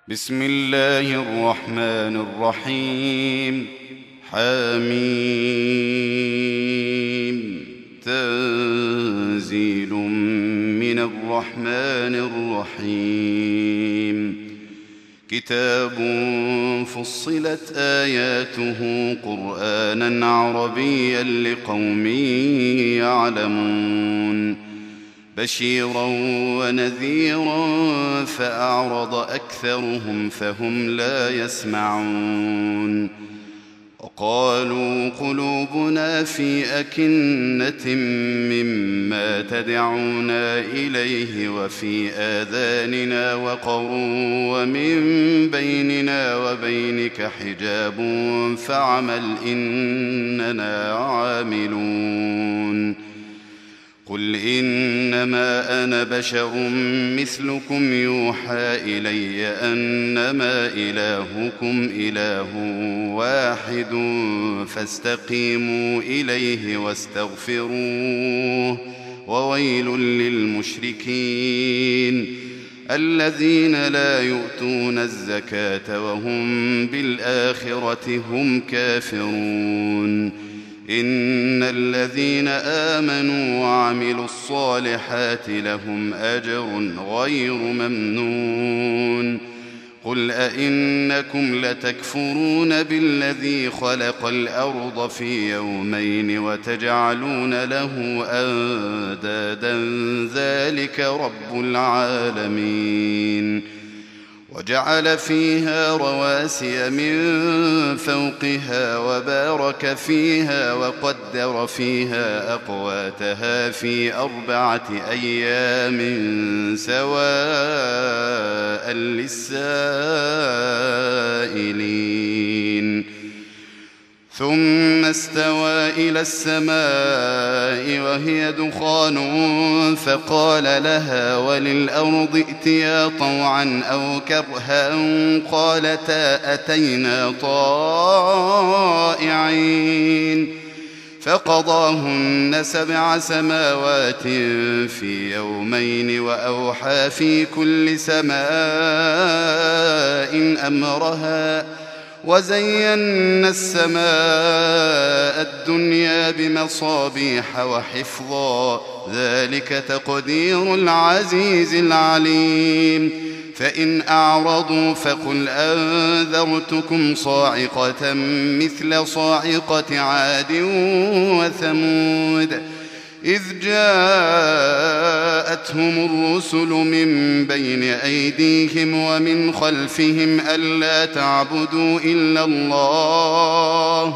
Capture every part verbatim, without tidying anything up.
بسم الله الرحمن الرحيم. حميم. تنزيل من الرحمن الرحيم. كتاب فصلت آياته قرآنا عربيا لقوم يعلمون بشيرا ونذيرا فأعرض أكثرهم فهم لا يسمعون. وقالوا قلوبنا في أكنة مما تدعونا إليه وفي آذاننا وقر ومن بيننا وبينك حجاب فاعمل إننا عاملون. قل إنما أنا بشر مثلكم يوحى إلي أنما إلهكم إله واحد فاستقيموا إليه واستغفروه وويل للمشركين الذين لا يؤتون الزكاة وهم بالآخرة هم كافرون. إن الذين آمنوا وعملوا الصالحات لهم أجر غير ممنون. قل أئنكم لتكفرون بالذي خلق الأرض في يومين وتجعلون له أندادا ذلك رب العالمين. وجعل فيها رواسي من فوقها وبارك فيها وقدر فيها أقواتها في أربعة أيام سواء للسائلين. ثم استوى إلى السماء وهي دخان فقال لها وللأرض ائتيا طوعا أو كرها قالتا أتينا طائعين. فقضاهن سبع سماوات في يومين وأوحى في كل سماء أمرها وزينا السماء الدنيا بمصابيح وحفظا ذلك تقدير العزيز العليم. فإن أعرضوا فقل أنذرتكم صاعقة مثل صاعقة عاد وثمود إذ جاءتهم الرسل من بين أيديهم ومن خلفهم ألا تعبدوا إلا الله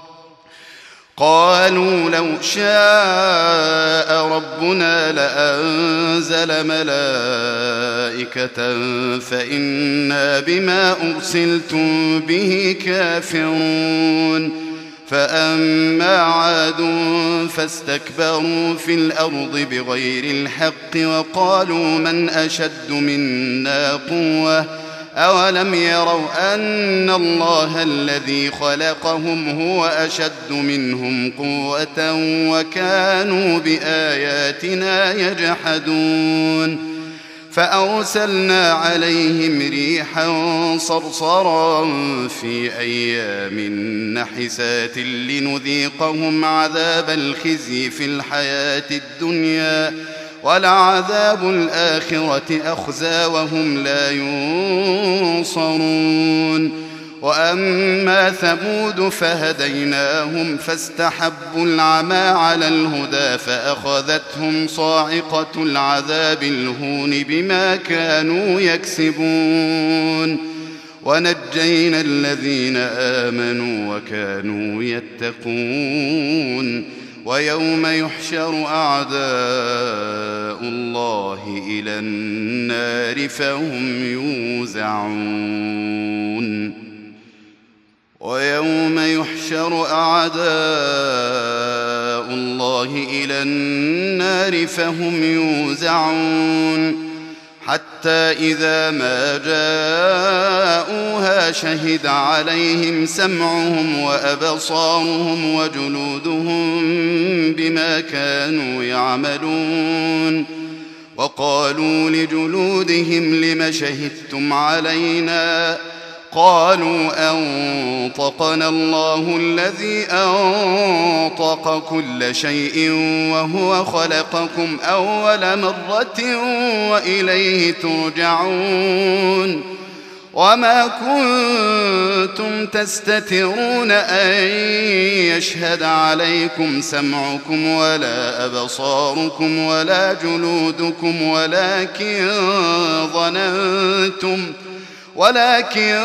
قالوا لو شاء ربنا لأنزل ملائكة فإنا بما أرسلتم به كافرون. فأما عاد فاستكبروا في الأرض بغير الحق وقالوا من أشد منا قوة أولم يروا أن الله الذي خلقهم هو أشد منهم قوة وكانوا بآياتنا يجحدون. فأرسلنا عليهم ريحا صرصرا في أيام نحسات لنذيقهم عذاب الخزي في الحياة الدنيا ولعذاب الآخرة أخزى وهم لا ينصرون. وأما ثمود فهديناهم فاستحبوا العمى على الهدى فأخذتهم صاعقة العذاب الهون بما كانوا يكسبون. ونجينا الذين آمنوا وكانوا يتقون. ويوم يحشر أعداء الله إلى النار فهم يوزعون. ويوم يحشر أعداء الله إلى النار فهم يوزعون حتى إذا ما جاءوها شهد عليهم سمعهم وأبصارهم وجلودهم بما كانوا يعملون وقالوا لجلودهم لم شهدتم علينا قالوا أنطقنا الله الذي أنطق كل شيء وهو خلقكم أول مرة وإليه ترجعون وما كنتم تستترون أن يشهد عليكم سمعكم ولا أبصاركم ولا جلودكم ولكن ظننتم ولكن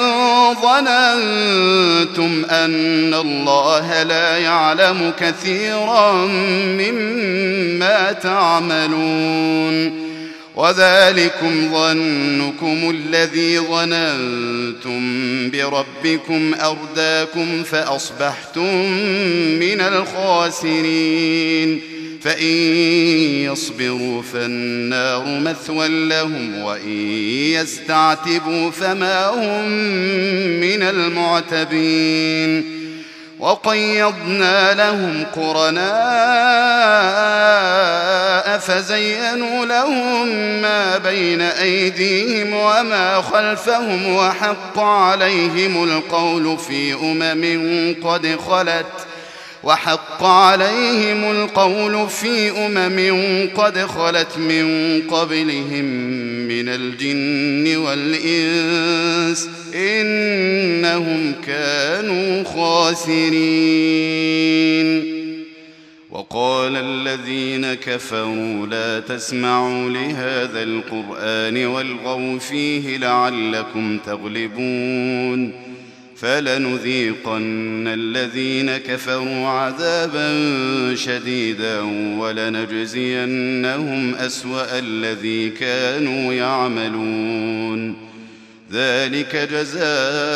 ظننتم أن الله لا يعلم كثيرا مما تعملون وذلكم ظنكم الذي ظننتم بربكم أرداكم فأصبحتم من الخاسرين فإن يصبروا فالنار مثوى لهم وإن يستعتبوا فما هم من المعتبين وقيضنا لهم قرناء فزينوا لهم ما بين أيديهم وما خلفهم وحق عليهم القول في أمم قد خلت وحق عليهم القول في أمم قد خلت من قبلهم من الجن والإنس إنهم كانوا خاسرين وقال الذين كفروا لا تسمعوا لهذا القرآن والغوا فيه لعلكم تغلبون فلنذيقن الذين كفروا عذابا شديدا ولنجزينهم أسوأ الذي كانوا يعملون ذلك جزاء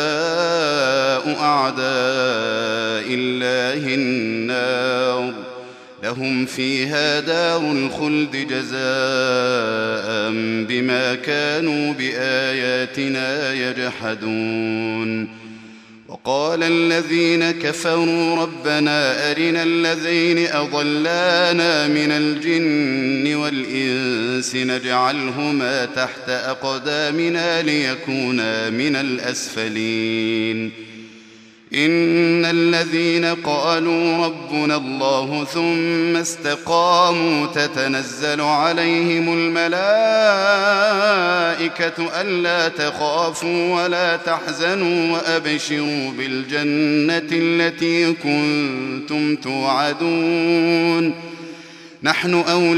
أعداء الله النار لهم فيها دار الخلد جزاء بما كانوا بآياتنا يجحدون وقال الذين كفروا ربنا أرنا الذين أضلانا من الجن والإنس نجعلهما تحت أقدامنا ليكونا من الأسفلين إن الذين قالوا ربنا الله ثم استقاموا تتنزل عليهم الملائكة ألا تخافوا ولا تحزنوا وأبشروا بالجنة التي كنتم توعدون نحن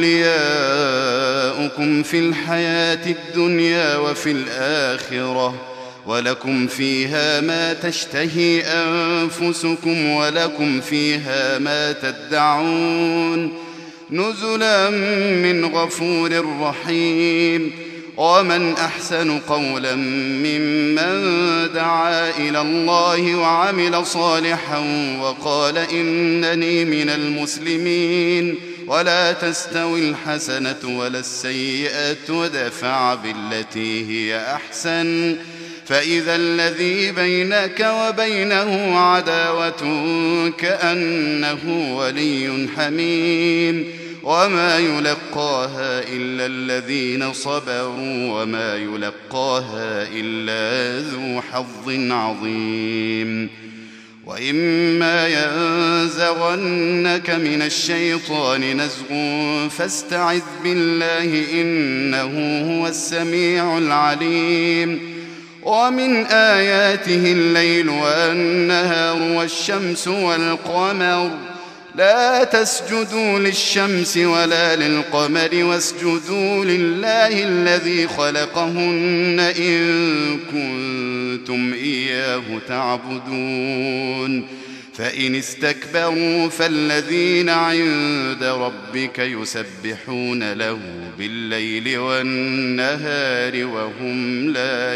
أولياؤكم في الحياة الدنيا وفي الآخرة ولكم فيها ما تشتهي أنفسكم ولكم فيها ما تدعون نزلا من غفور رحيم ومن أحسن قولا ممن دعا إلى الله وعمل صالحا وقال إنني من المسلمين ولا تستوي الحسنة ولا السيئة ودفع بالتي هي أحسن فإذا الذي بينك وبينه عداوة كأنه ولي حميم وما يلقاها إلا الذين صبروا وما يلقاها إلا ذو حظ عظيم وإما ينزغنك من الشيطان نزغ فاستعذ بالله إنه هو السميع العليم ومن آياته الليل والنهار والشمس والقمر لا تسجدوا للشمس ولا للقمر واسجدوا لله الذي خلقهن إن كنتم إياه تعبدون فإن استكبروا فالذين عند ربك يسبحون له بالليل والنهار وهم لا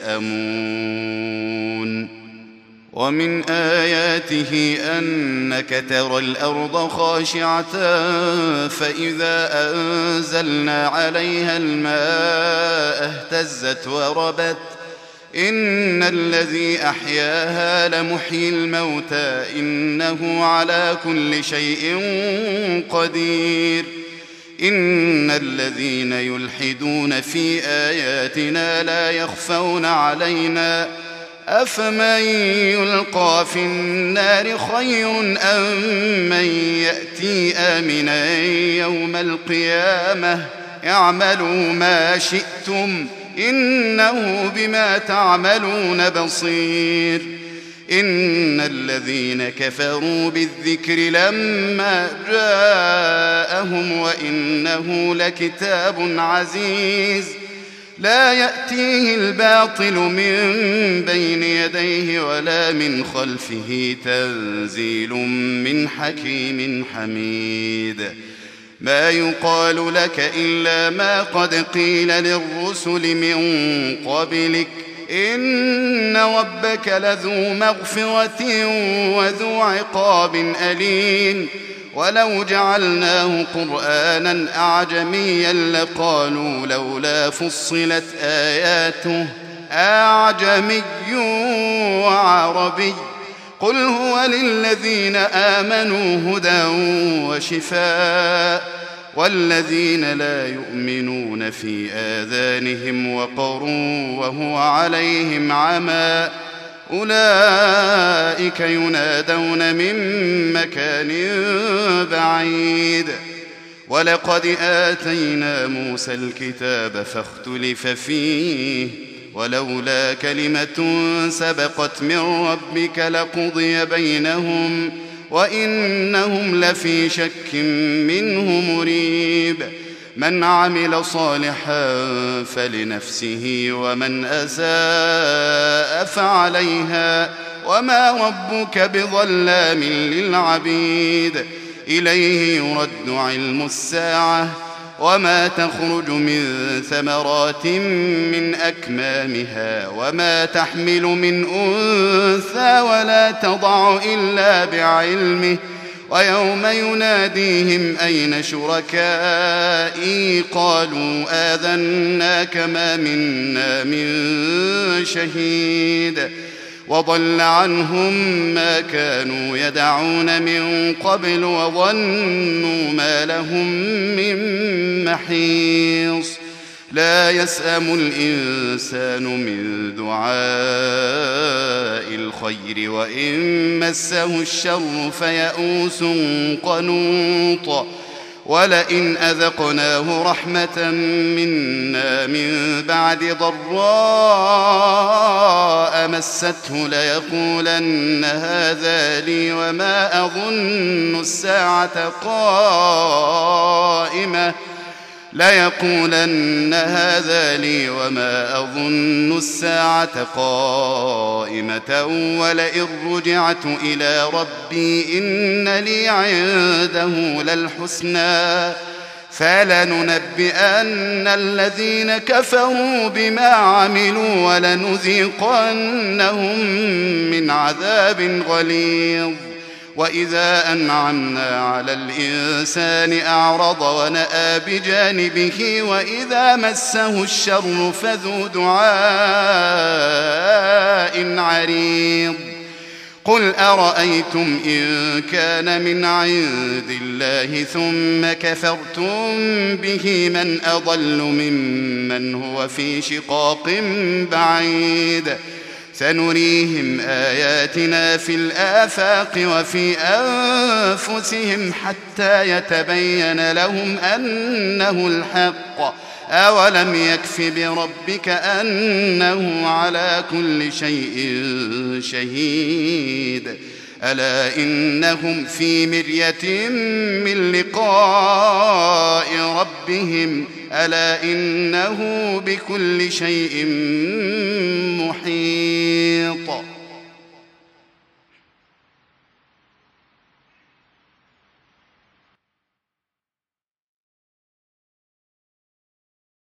يسأمون ومن آياته أنك ترى الأرض خاشعة فإذا أنزلنا عليها الماء اهتزت وربت إن الذي أحياها لمحيي الموتى إنه على كل شيء قدير إن الذين يلحدون في آياتنا لا يخفون علينا أفمن يلقى في النار خير أم من يأتي آمنا يوم القيامة اعملوا ما شئتم إنه بما تعملون بصير إن الذين كفروا بالذكر لما جاءهم وإنه لكتاب عزيز لا يأتيه الباطل من بين يديه ولا من خلفه تنزيل من حكيم حميد ما يقال لك إلا ما قد قيل للرسل من قبلك إن ربك لذو مغفرة وذو عقاب أليم ولو جعلناه قرآنا أعجميا لقالوا لولا فصلت آياته أعجمي وعربي قل هو للذين آمنوا هدى وشفاء والذين لا يؤمنون في آذانهم وقر وهو عليهم عمى أولئك ينادون من مكان بعيد ولقد آتينا موسى الكتاب فاختلف فيه ولولا كلمة سبقت من ربك لقضي بينهم وإنهم لفي شك منه مريب من عمل صالحا فلنفسه ومن أساء فعليها وما ربك بظلام للعبيد إليه يرد علم الساعة وما تخرج من ثمرات من أكمامها وما تحمل من أنثى ولا تضع إلا بعلمه ويوم يناديهم أين شركائي قالوا آذناك ما منا من شهيد وضل عنهم ما كانوا يدعون من قبل وظنوا ما لهم من محيص لا يسأم الإنسان من دعاء الخير وإن مسه الشر فيئوس قنوط ولئن أذقناه رحمة منا من بعد ضراء مسته ليقولن هذا لي وما أظن الساعة قائمة ليقولن هذا لي وما أظن الساعة قائمة ولئن رجعت إلى ربي إن لي عنده للحسنى فلننبئن الذين كفروا بما عملوا ولنذيقنهم من عذاب غليظ وإذا أنعمنا على الإنسان أعرض ونأى بجانبه وإذا مسه الشر فذو دعاء عريض قل أرأيتم إن كان من عند الله ثم كفرتم به من أضل ممن هو في شقاق بعيد سنريهم آياتنا في الآفاق وفي أنفسهم حتى يتبين لهم أنه الحق أولم يكف بربك أنه على كل شيء شهيد ألا إنهم في مرية من لقاء ربهم ألا إنه بكل شيء محيط